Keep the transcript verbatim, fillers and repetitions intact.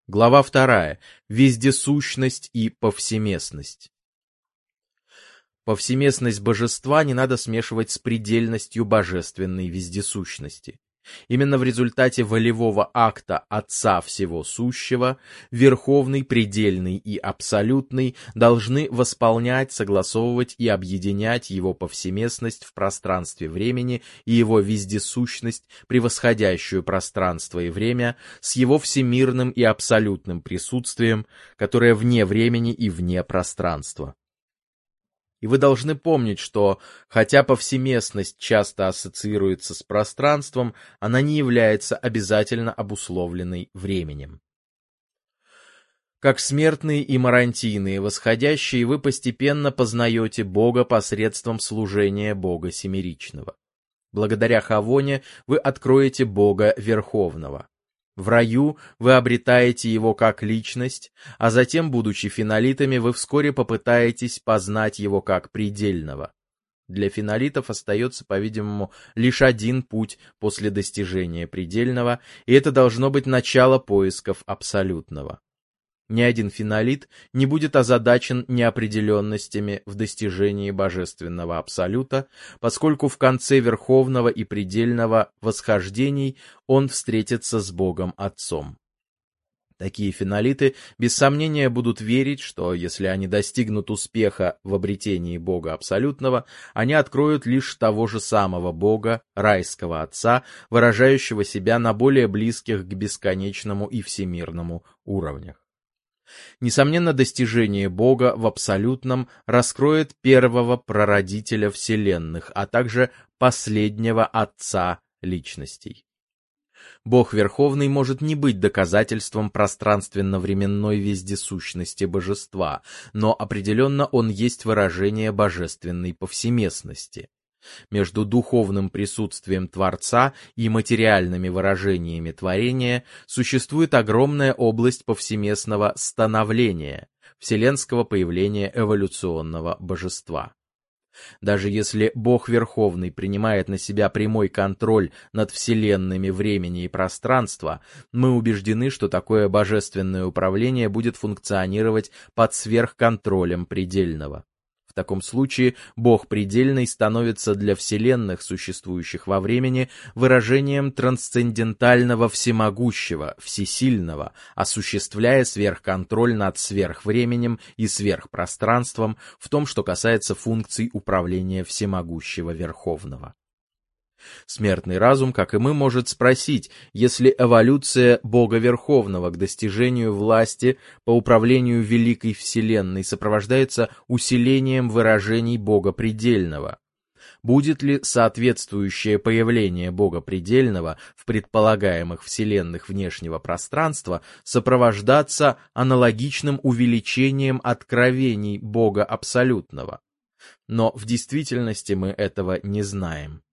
Глава вторая. Вездесущность и повсеместность. Повсеместность божества не надо смешивать с предельностью божественной вездесущности. Именно в результате волевого акта Отца Всего Сущего Верховный, Предельный и Абсолютный должны восполнять, согласовывать и объединять его повсеместность в пространстве времени и его вездесущность, превосходящую пространство и время, с его всемирным и абсолютным присутствием, которое вне времени и вне пространства. И вы должны помнить, что, хотя повсеместность часто ассоциируется с пространством, она не является обязательно обусловленной временем. Как смертные и марантийные восходящие, вы постепенно познаете Бога посредством служения Бога Семеричного. Благодаря Хавоне вы откроете Бога Верховного. В раю вы обретаете его как личность, а затем, будучи фенолитами, вы вскоре попытаетесь познать его как предельного. Для фенолитов остается, по-видимому, лишь один путь после достижения предельного, и это должно быть начало поисков абсолютного. Ни один фенолит не будет озадачен неопределенностями в достижении божественного абсолюта, поскольку в конце верховного и предельного восхождений он встретится с Богом Отцом. Такие фенолиты без сомнения будут верить, что если они достигнут успеха в обретении Бога Абсолютного, они откроют лишь того же самого Бога, райского Отца, выражающего себя на более близких к бесконечному и всемирному уровнях. Несомненно, достижение Бога в абсолютном раскроет первого прародителя вселенных, а также последнего Отца личностей. Бог Верховный может не быть доказательством пространственно-временной вездесущности божества, но определенно он есть выражение божественной повсеместности. Между духовным присутствием Творца и материальными выражениями творения существует огромная область повсеместного становления, вселенского появления эволюционного божества. Даже если Бог Верховный принимает на себя прямой контроль над вселенными времени и пространства, мы убеждены, что такое божественное управление будет функционировать под сверхконтролем предельного. В таком случае Бог Предельный становится для вселенных, существующих во времени, выражением трансцендентального всемогущего, всесильного, осуществляя сверхконтроль над сверхвременем и сверхпространством в том, что касается функций управления всемогущего Верховного. Смертный разум, как и мы, может спросить, если эволюция Бога Верховного к достижению власти по управлению великой Вселенной сопровождается усилением выражений Бога Предельного, будет ли соответствующее появление Бога Предельного в предполагаемых вселенных внешнего пространства сопровождаться аналогичным увеличением откровений Бога Абсолютного? Но в действительности мы этого не знаем.